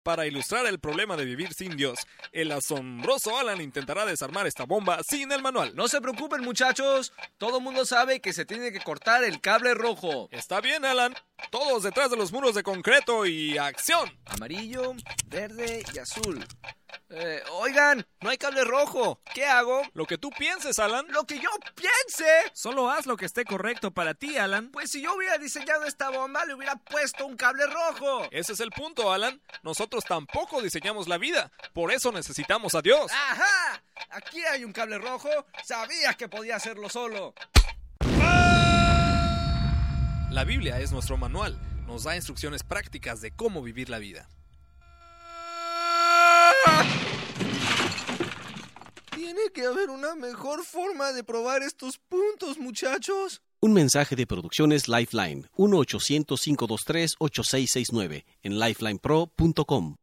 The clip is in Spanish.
Para ilustrar el problema de vivir sin Dios, el asombroso Alan intentará desarmar esta bomba sin el manual. No se preocupen, muchachos. Todo el mundo sabe que se tiene que cortar el cable rojo. Está bien, Alan. Todos detrás de los muros de concreto y ¡acción! Amarillo, verde y azul. Oigan, no hay cable rojo. ¿Qué hago? Lo que tú pienses, Alan. ¡Lo que yo piense! Solo haz lo que esté correcto para ti, Alan. Pues si yo hubiera diseñado esta bomba, le hubiera puesto un cable rojo. Ese es el punto, Alan. Nosotros tampoco diseñamos la vida. Por eso necesitamos a Dios. ¡Ajá! Aquí hay un cable rojo. Sabía que podía hacerlo solo. La Biblia es nuestro manual. Nos da instrucciones prácticas de cómo vivir la vida. Tiene que haber una mejor forma de probar estos puntos, muchachos. Un mensaje de Producciones Lifeline, 1-800-523-8669, en lifelinepro.com.